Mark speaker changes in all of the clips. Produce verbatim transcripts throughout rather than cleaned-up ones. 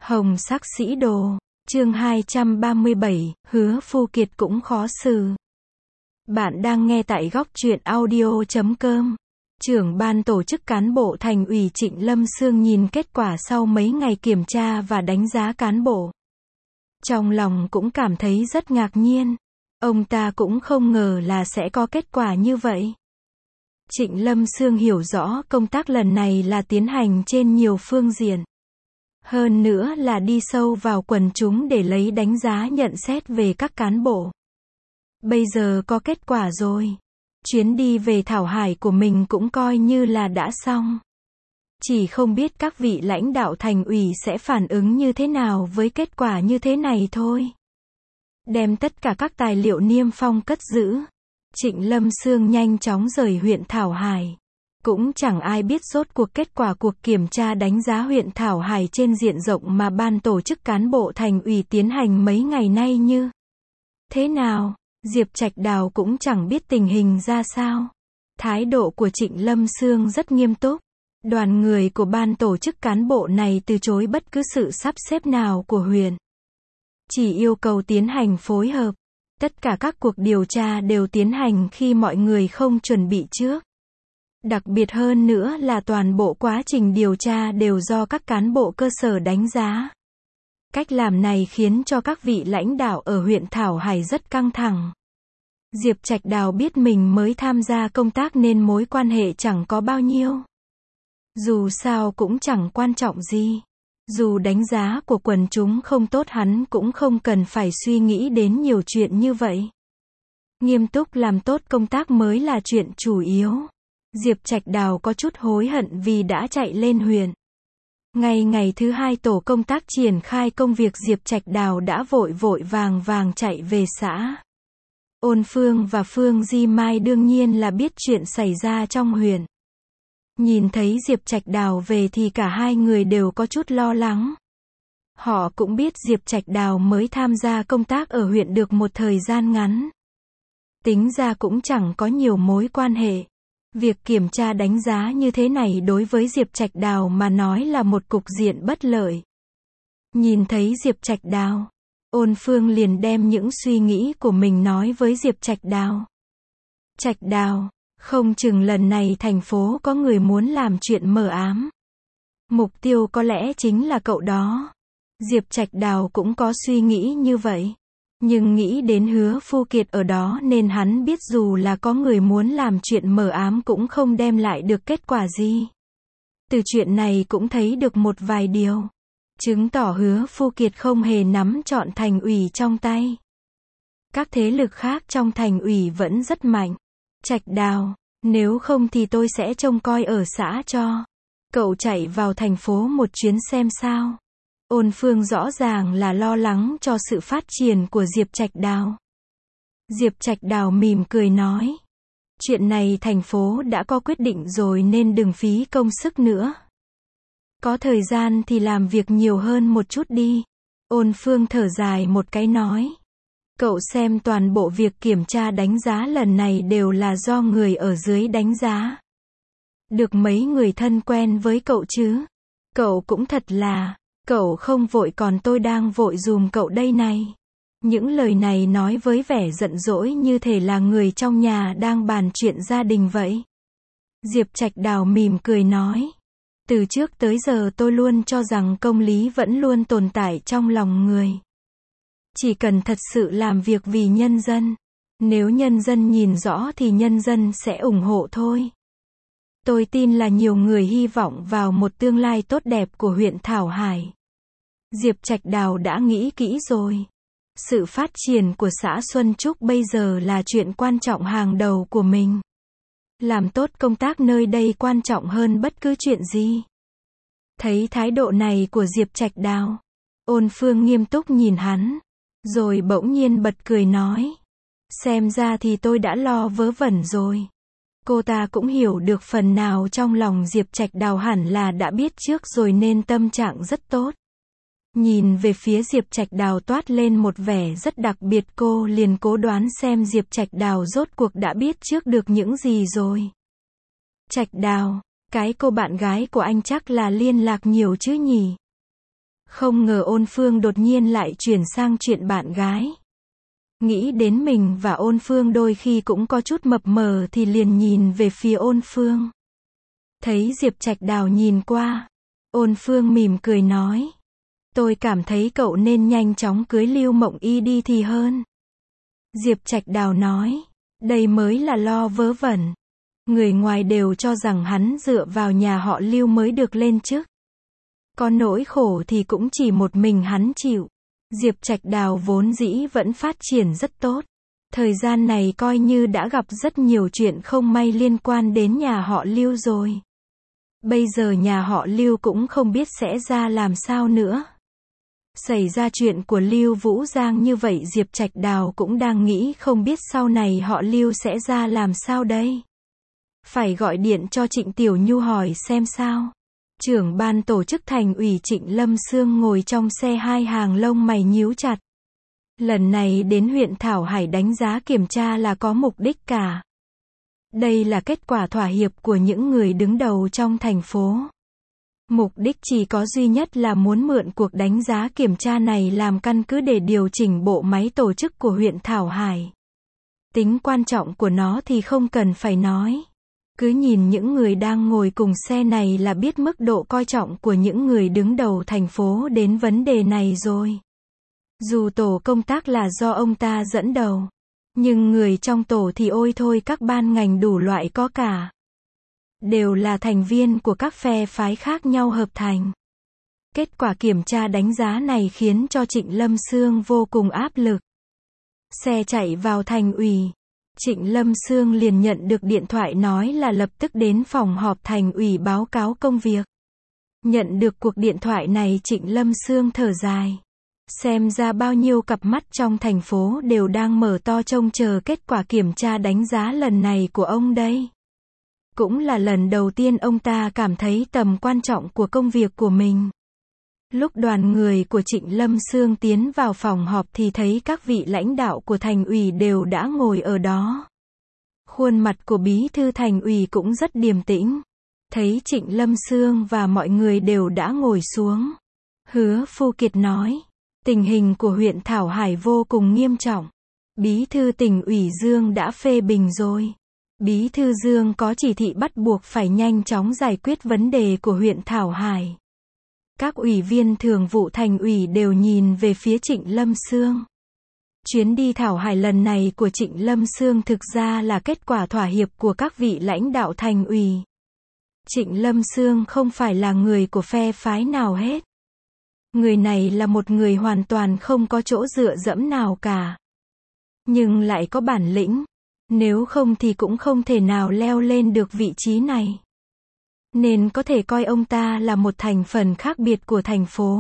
Speaker 1: Hồng sắc sĩ đồ, chương hai trăm ba mươi bảy, Hứa Phu Kiệt cũng khó xử. Bạn đang nghe tại góc truyện audio chấm com. Trưởng ban tổ chức cán bộ Thành ủy Trịnh Lâm Sương nhìn kết quả sau mấy ngày kiểm tra và đánh giá cán bộ. Trong lòng cũng cảm thấy rất ngạc nhiên. Ông ta cũng không ngờ là sẽ có kết quả như vậy. Trịnh Lâm Sương hiểu rõ công tác lần này là tiến hành trên nhiều phương diện. Hơn nữa là đi sâu vào quần chúng để lấy đánh giá nhận xét về các cán bộ. Bây giờ có kết quả rồi. Chuyến đi về Thảo Hải của mình cũng coi như là đã xong. Chỉ không biết các vị lãnh đạo Thành ủy sẽ phản ứng như thế nào với kết quả như thế này thôi. Đem tất cả các tài liệu niêm phong cất giữ. Trịnh Lâm Sương nhanh chóng rời huyện Thảo Hải. Cũng chẳng ai biết rốt cuộc kết quả cuộc kiểm tra đánh giá huyện Thảo Hải trên diện rộng mà ban tổ chức cán bộ Thành ủy tiến hành mấy ngày nay như thế nào. Diệp Trạch Đào cũng chẳng biết tình hình ra sao. Thái độ của Trịnh Lâm Sương rất nghiêm túc. Đoàn người của ban tổ chức cán bộ này từ chối bất cứ sự sắp xếp nào của huyện. Chỉ yêu cầu tiến hành phối hợp. Tất cả các cuộc điều tra đều tiến hành khi mọi người không chuẩn bị trước. Đặc biệt hơn nữa là toàn bộ quá trình điều tra đều do các cán bộ cơ sở đánh giá. Cách làm này khiến cho các vị lãnh đạo ở huyện Thảo Hải rất căng thẳng. Diệp Trạch Đào biết mình mới tham gia công tác nên mối quan hệ chẳng có bao nhiêu. Dù sao cũng chẳng quan trọng gì. Dù đánh giá của quần chúng không tốt hắn cũng không cần phải suy nghĩ đến nhiều chuyện như vậy. Nghiêm túc làm tốt công tác mới là chuyện chủ yếu. Diệp Trạch Đào có chút hối hận vì đã chạy lên huyện. Ngày ngày thứ hai tổ công tác triển khai công việc Diệp Trạch Đào đã vội vội vàng vàng chạy về xã. Ôn Phương và Phương Di Mai đương nhiên là biết chuyện xảy ra trong huyện. Nhìn thấy Diệp Trạch Đào về thì cả hai người đều có chút lo lắng. Họ cũng biết Diệp Trạch Đào mới tham gia công tác ở huyện được một thời gian ngắn. Tính ra cũng chẳng có nhiều mối quan hệ. Việc kiểm tra đánh giá như thế này đối với Diệp Trạch Đào mà nói là một cục diện bất lợi. Nhìn thấy Diệp Trạch Đào, Ôn Phương liền đem những suy nghĩ của mình nói với Diệp Trạch Đào. Trạch Đào, không chừng lần này thành phố có người muốn làm chuyện mờ ám. Mục tiêu có lẽ chính là cậu đó. Diệp Trạch Đào cũng có suy nghĩ như vậy. Nhưng nghĩ đến Hứa Phu Kiệt ở đó nên hắn biết dù là có người muốn làm chuyện mờ ám cũng không đem lại được kết quả gì. Từ chuyện này cũng thấy được một vài điều. Chứng tỏ Hứa Phu Kiệt không hề nắm trọn Thành ủy trong tay. Các thế lực khác trong Thành ủy vẫn rất mạnh. Trạch Đào, nếu không thì tôi sẽ trông coi ở xã cho. Cậu chạy vào thành phố một chuyến xem sao. Ôn Phương rõ ràng là lo lắng cho sự phát triển của Diệp Trạch Đào. Diệp Trạch Đào mỉm cười nói. Chuyện này thành phố đã có quyết định rồi nên đừng phí công sức nữa. Có thời gian thì làm việc nhiều hơn một chút đi. Ôn Phương thở dài một cái nói. Cậu xem toàn bộ việc kiểm tra đánh giá lần này đều là do người ở dưới đánh giá. Được mấy người thân quen với cậu chứ. Cậu cũng thật là, cậu không vội còn tôi đang vội dùm cậu đây này. Những lời này nói với vẻ giận dỗi như thể là người trong nhà đang bàn chuyện gia đình vậy. Diệp Trạch Đào mỉm cười nói. Từ trước tới giờ tôi luôn cho rằng công lý vẫn luôn tồn tại trong lòng người. Chỉ cần thật sự làm việc vì nhân dân. Nếu nhân dân nhìn rõ thì nhân dân sẽ ủng hộ thôi. Tôi tin là nhiều người hy vọng vào một tương lai tốt đẹp của huyện Thảo Hải. Diệp Trạch Đào đã nghĩ kỹ rồi. Sự phát triển của xã Xuân Trúc bây giờ là chuyện quan trọng hàng đầu của mình. Làm tốt công tác nơi đây quan trọng hơn bất cứ chuyện gì. Thấy thái độ này của Diệp Trạch Đào, Ôn Phương nghiêm túc nhìn hắn, rồi bỗng nhiên bật cười nói. Xem ra thì tôi đã lo vớ vẩn rồi. Cô ta cũng hiểu được phần nào trong lòng Diệp Trạch Đào hẳn là đã biết trước rồi nên tâm trạng rất tốt. Nhìn về phía Diệp Trạch Đào toát lên một vẻ rất đặc biệt, cô liền cố đoán xem Diệp Trạch Đào rốt cuộc đã biết trước được những gì rồi. Trạch Đào, cái cô bạn gái của anh chắc là liên lạc nhiều chứ nhỉ? Không ngờ Ôn Phương đột nhiên lại chuyển sang chuyện bạn gái. Nghĩ đến mình và Ôn Phương đôi khi cũng có chút mập mờ thì liền nhìn về phía Ôn Phương. Thấy Diệp Trạch Đào nhìn qua, Ôn Phương mỉm cười nói. Tôi cảm thấy cậu nên nhanh chóng cưới Lưu Mộng Y đi thì hơn. Diệp Trạch Đào nói. Đây mới là lo vớ vẩn. Người ngoài đều cho rằng hắn dựa vào nhà họ Lưu mới được lên chức. Có nỗi khổ thì cũng chỉ một mình hắn chịu. Diệp Trạch Đào vốn dĩ vẫn phát triển rất tốt. Thời gian này coi như đã gặp rất nhiều chuyện không may liên quan đến nhà họ Lưu rồi. Bây giờ nhà họ Lưu cũng không biết sẽ ra làm sao nữa. Xảy ra chuyện của Lưu Vũ Giang như vậy Diệp Trạch Đào cũng đang nghĩ không biết sau này họ Lưu sẽ ra làm sao đây. Phải gọi điện cho Trịnh Tiểu Nhu hỏi xem sao. Trưởng ban tổ chức thành ủy Trịnh Lâm Sương ngồi trong xe hai hàng lông mày nhíu chặt. Lần này đến huyện Thảo Hải đánh giá kiểm tra là có mục đích cả. Đây là kết quả thỏa hiệp của những người đứng đầu trong thành phố. Mục đích chỉ có duy nhất là muốn mượn cuộc đánh giá kiểm tra này làm căn cứ để điều chỉnh bộ máy tổ chức của huyện Thảo Hải. Tính quan trọng của nó thì không cần phải nói. Cứ nhìn những người đang ngồi cùng xe này là biết mức độ coi trọng của những người đứng đầu thành phố đến vấn đề này rồi. Dù tổ công tác là do ông ta dẫn đầu, nhưng người trong tổ thì ôi thôi các ban ngành đủ loại có cả. Đều là thành viên của các phe phái khác nhau hợp thành. Kết quả kiểm tra đánh giá này khiến cho Trịnh Lâm Sương vô cùng áp lực. Xe chạy vào thành ủy. Trịnh Lâm Sương liền nhận được điện thoại nói là lập tức đến phòng họp thành ủy báo cáo công việc. Nhận được cuộc điện thoại này Trịnh Lâm Sương thở dài. Xem ra bao nhiêu cặp mắt trong thành phố đều đang mở to trông chờ kết quả kiểm tra đánh giá lần này của ông đây. Cũng là lần đầu tiên ông ta cảm thấy tầm quan trọng của công việc của mình. Lúc đoàn người của Trịnh Lâm Sương tiến vào phòng họp thì thấy các vị lãnh đạo của thành ủy đều đã ngồi ở đó. Khuôn mặt của bí thư thành ủy cũng rất điềm tĩnh. Thấy Trịnh Lâm Sương và mọi người đều đã ngồi xuống. Hứa Phu Kiệt nói, tình hình của huyện Thảo Hải vô cùng nghiêm trọng. Bí thư tỉnh ủy Dương đã phê bình rồi. Bí thư Dương có chỉ thị bắt buộc phải nhanh chóng giải quyết vấn đề của huyện Thảo Hải. Các ủy viên thường vụ thành ủy đều nhìn về phía Trịnh Lâm Sương. Chuyến đi Thảo Hải lần này của Trịnh Lâm Sương thực ra là kết quả thỏa hiệp của các vị lãnh đạo thành ủy. Trịnh Lâm Sương không phải là người của phe phái nào hết. Người này là một người hoàn toàn không có chỗ dựa dẫm nào cả. Nhưng lại có bản lĩnh. Nếu không thì cũng không thể nào leo lên được vị trí này. Nên có thể coi ông ta là một thành phần khác biệt của thành phố.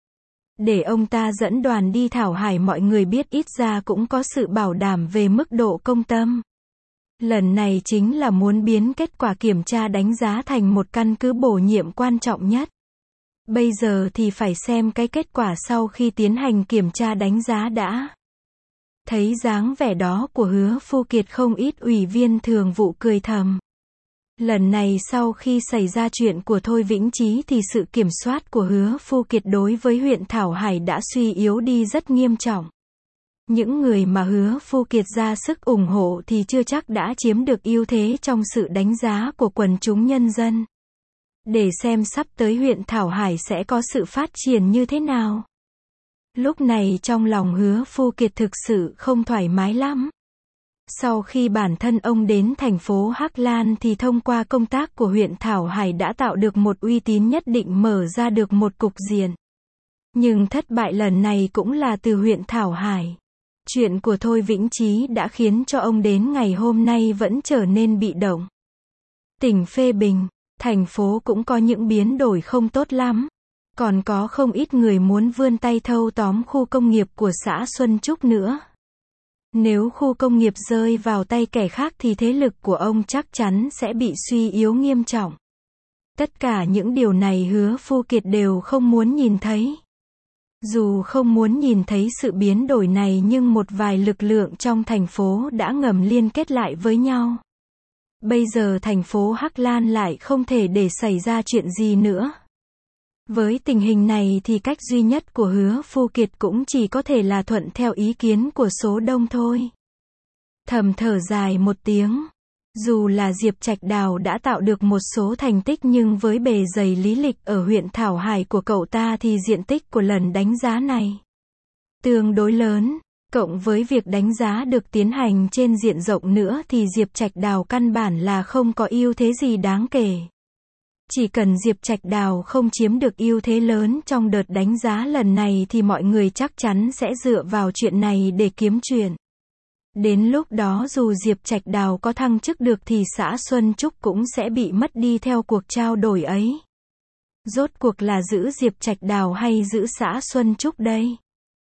Speaker 1: Để ông ta dẫn đoàn đi Thảo Hải mọi người biết ít ra cũng có sự bảo đảm về mức độ công tâm. Lần này chính là muốn biến kết quả kiểm tra đánh giá thành một căn cứ bổ nhiệm quan trọng nhất. Bây giờ thì phải xem cái kết quả sau khi tiến hành kiểm tra đánh giá đã. Thấy dáng vẻ đó của Hứa Phu Kiệt không ít ủy viên thường vụ cười thầm. Lần này sau khi xảy ra chuyện của Thôi Vĩnh Chí thì sự kiểm soát của Hứa Phu Kiệt đối với huyện Thảo Hải đã suy yếu đi rất nghiêm trọng. Những người mà Hứa Phu Kiệt ra sức ủng hộ thì chưa chắc đã chiếm được ưu thế trong sự đánh giá của quần chúng nhân dân. Để xem sắp tới huyện Thảo Hải sẽ có sự phát triển như thế nào. Lúc này trong lòng Hứa Phu Kiệt thực sự không thoải mái lắm. Sau khi bản thân ông đến thành phố Hắc Lan thì thông qua công tác của huyện Thảo Hải đã tạo được một uy tín nhất định mở ra được một cục diện. Nhưng thất bại lần này cũng là từ huyện Thảo Hải. Chuyện của Thôi Vĩnh Chí đã khiến cho ông đến ngày hôm nay vẫn trở nên bị động. Tỉnh phê bình, thành phố cũng có những biến đổi không tốt lắm. Còn có không ít người muốn vươn tay thâu tóm khu công nghiệp của xã Xuân Trúc nữa. Nếu khu công nghiệp rơi vào tay kẻ khác thì thế lực của ông chắc chắn sẽ bị suy yếu nghiêm trọng. Tất cả những điều này Hứa Phu Kiệt đều không muốn nhìn thấy. Dù không muốn nhìn thấy sự biến đổi này nhưng một vài lực lượng trong thành phố đã ngầm liên kết lại với nhau. Bây giờ thành phố Hắc Lan lại không thể để xảy ra chuyện gì nữa. Với tình hình này thì cách duy nhất của Hứa Phu Kiệt cũng chỉ có thể là thuận theo ý kiến của số đông thôi. Thầm thở dài một tiếng. Dù là Diệp Trạch Đào đã tạo được một số thành tích nhưng với bề dày lý lịch ở huyện Thảo Hải của cậu ta thì diện tích của lần đánh giá này tương đối lớn, cộng với việc đánh giá được tiến hành trên diện rộng nữa thì Diệp Trạch Đào căn bản là không có ưu thế gì đáng kể. Chỉ cần Diệp Trạch Đào không chiếm được ưu thế lớn trong đợt đánh giá lần này thì mọi người chắc chắn sẽ dựa vào chuyện này để kiếm chuyện. Đến lúc đó dù Diệp Trạch Đào có thăng chức được thì xã Xuân Trúc cũng sẽ bị mất đi theo cuộc trao đổi ấy. Rốt cuộc là giữ Diệp Trạch Đào hay giữ xã Xuân Trúc đây?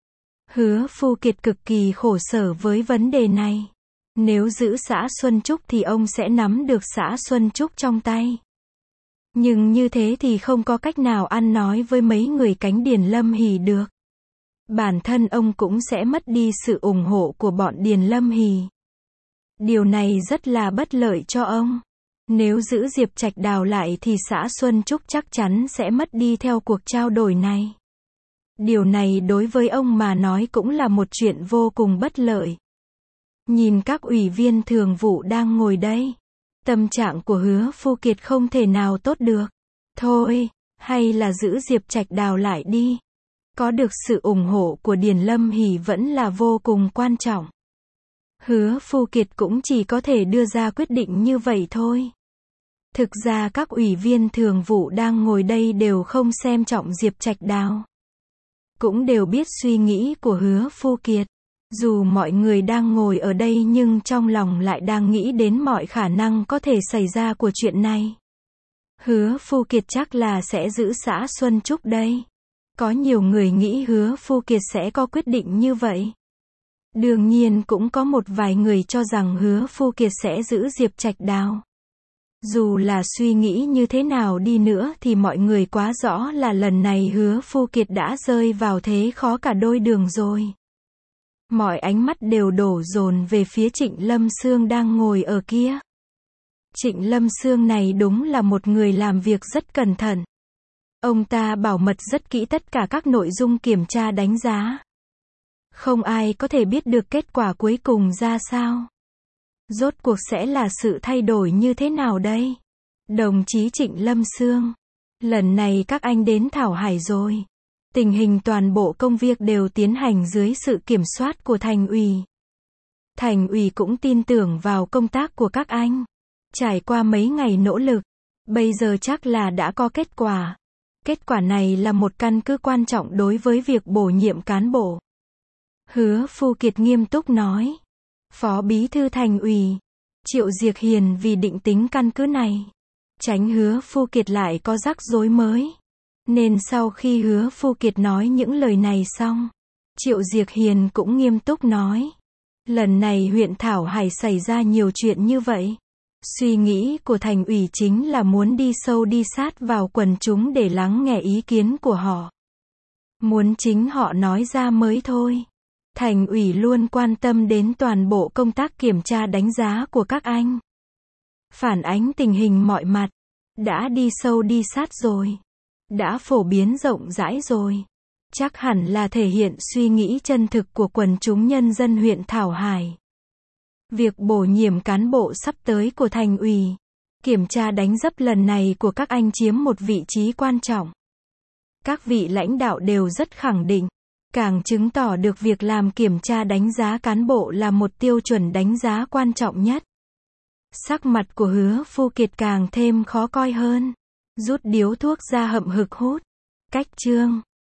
Speaker 1: Hứa Phu Kiệt cực kỳ khổ sở với vấn đề này. Nếu giữ xã Xuân Trúc thì ông sẽ nắm được xã Xuân Trúc trong tay. Nhưng như thế thì không có cách nào ăn nói với mấy người cánh Điền Lâm Hỷ được. Bản thân ông cũng sẽ mất đi sự ủng hộ của bọn Điền Lâm Hỷ. Điều này rất là bất lợi cho ông. Nếu giữ Diệp Trạch Đào lại thì xã Xuân Trúc chắc chắn sẽ mất đi theo cuộc trao đổi này. Điều này đối với ông mà nói cũng là một chuyện vô cùng bất lợi. Nhìn các ủy viên thường vụ đang ngồi đây. Tâm trạng của Hứa Phu Kiệt không thể nào tốt được. Thôi, hay là giữ Diệp Trạch Đào lại đi. Có được sự ủng hộ của Điền Lâm Hỷ vẫn là vô cùng quan trọng. Hứa Phu Kiệt cũng chỉ có thể đưa ra quyết định như vậy thôi. Thực ra các ủy viên thường vụ đang ngồi đây đều không xem trọng Diệp Trạch Đào. Cũng đều biết suy nghĩ của Hứa Phu Kiệt. Dù mọi người đang ngồi ở đây nhưng trong lòng lại đang nghĩ đến mọi khả năng có thể xảy ra của chuyện này. Hứa Phu Kiệt chắc là sẽ giữ xã Xuân Trúc đây. Có nhiều người nghĩ Hứa Phu Kiệt sẽ có quyết định như vậy. Đương nhiên cũng có một vài người cho rằng Hứa Phu Kiệt sẽ giữ Diệp Trạch Đào. Dù là suy nghĩ như thế nào đi nữa thì mọi người quá rõ là lần này Hứa Phu Kiệt đã rơi vào thế khó cả đôi đường rồi. Mọi ánh mắt đều đổ dồn về phía Trịnh Lâm Sương đang ngồi ở kia. Trịnh Lâm Sương này đúng là một người làm việc rất cẩn thận. Ông ta bảo mật rất kỹ tất cả các nội dung kiểm tra đánh giá. Không ai có thể biết được kết quả cuối cùng ra sao. Rốt cuộc sẽ là sự thay đổi như thế nào đây? Đồng chí Trịnh Lâm Sương, lần này các anh đến Thảo Hải rồi. Tình hình toàn bộ công việc đều tiến hành dưới sự kiểm soát của thành ủy. Thành ủy cũng tin tưởng vào công tác của các anh. Trải qua mấy ngày nỗ lực, bây giờ chắc là đã có kết quả. Kết quả này là một căn cứ quan trọng đối với việc bổ nhiệm cán bộ. Hứa Phu Kiệt nghiêm túc nói. Phó Bí thư Thành ủy, Triệu Diệc Hiền vì định tính căn cứ này. Tránh Hứa Phu Kiệt lại có rắc rối mới. Nên sau khi Hứa Phu Kiệt nói những lời này xong, Triệu Diệc Hiền cũng nghiêm túc nói. Lần này huyện Thảo Hải xảy ra nhiều chuyện như vậy. Suy nghĩ của thành ủy chính là muốn đi sâu đi sát vào quần chúng để lắng nghe ý kiến của họ. Muốn chính họ nói ra mới thôi. Thành ủy luôn quan tâm đến toàn bộ công tác kiểm tra đánh giá của các anh. Phản ánh tình hình mọi mặt. Đã đi sâu đi sát rồi. Đã phổ biến rộng rãi rồi. Chắc hẳn là thể hiện suy nghĩ chân thực của quần chúng nhân dân huyện Thảo Hải. Việc bổ nhiệm cán bộ sắp tới của thành ủy, kiểm tra đánh dấp lần này của các anh chiếm một vị trí quan trọng. Các vị lãnh đạo đều rất khẳng định, càng chứng tỏ được việc làm kiểm tra đánh giá cán bộ là một tiêu chuẩn đánh giá quan trọng nhất. Sắc mặt của Hứa Phu Kiệt càng thêm khó coi hơn. Rút điếu thuốc ra hậm hực hút. Cách chương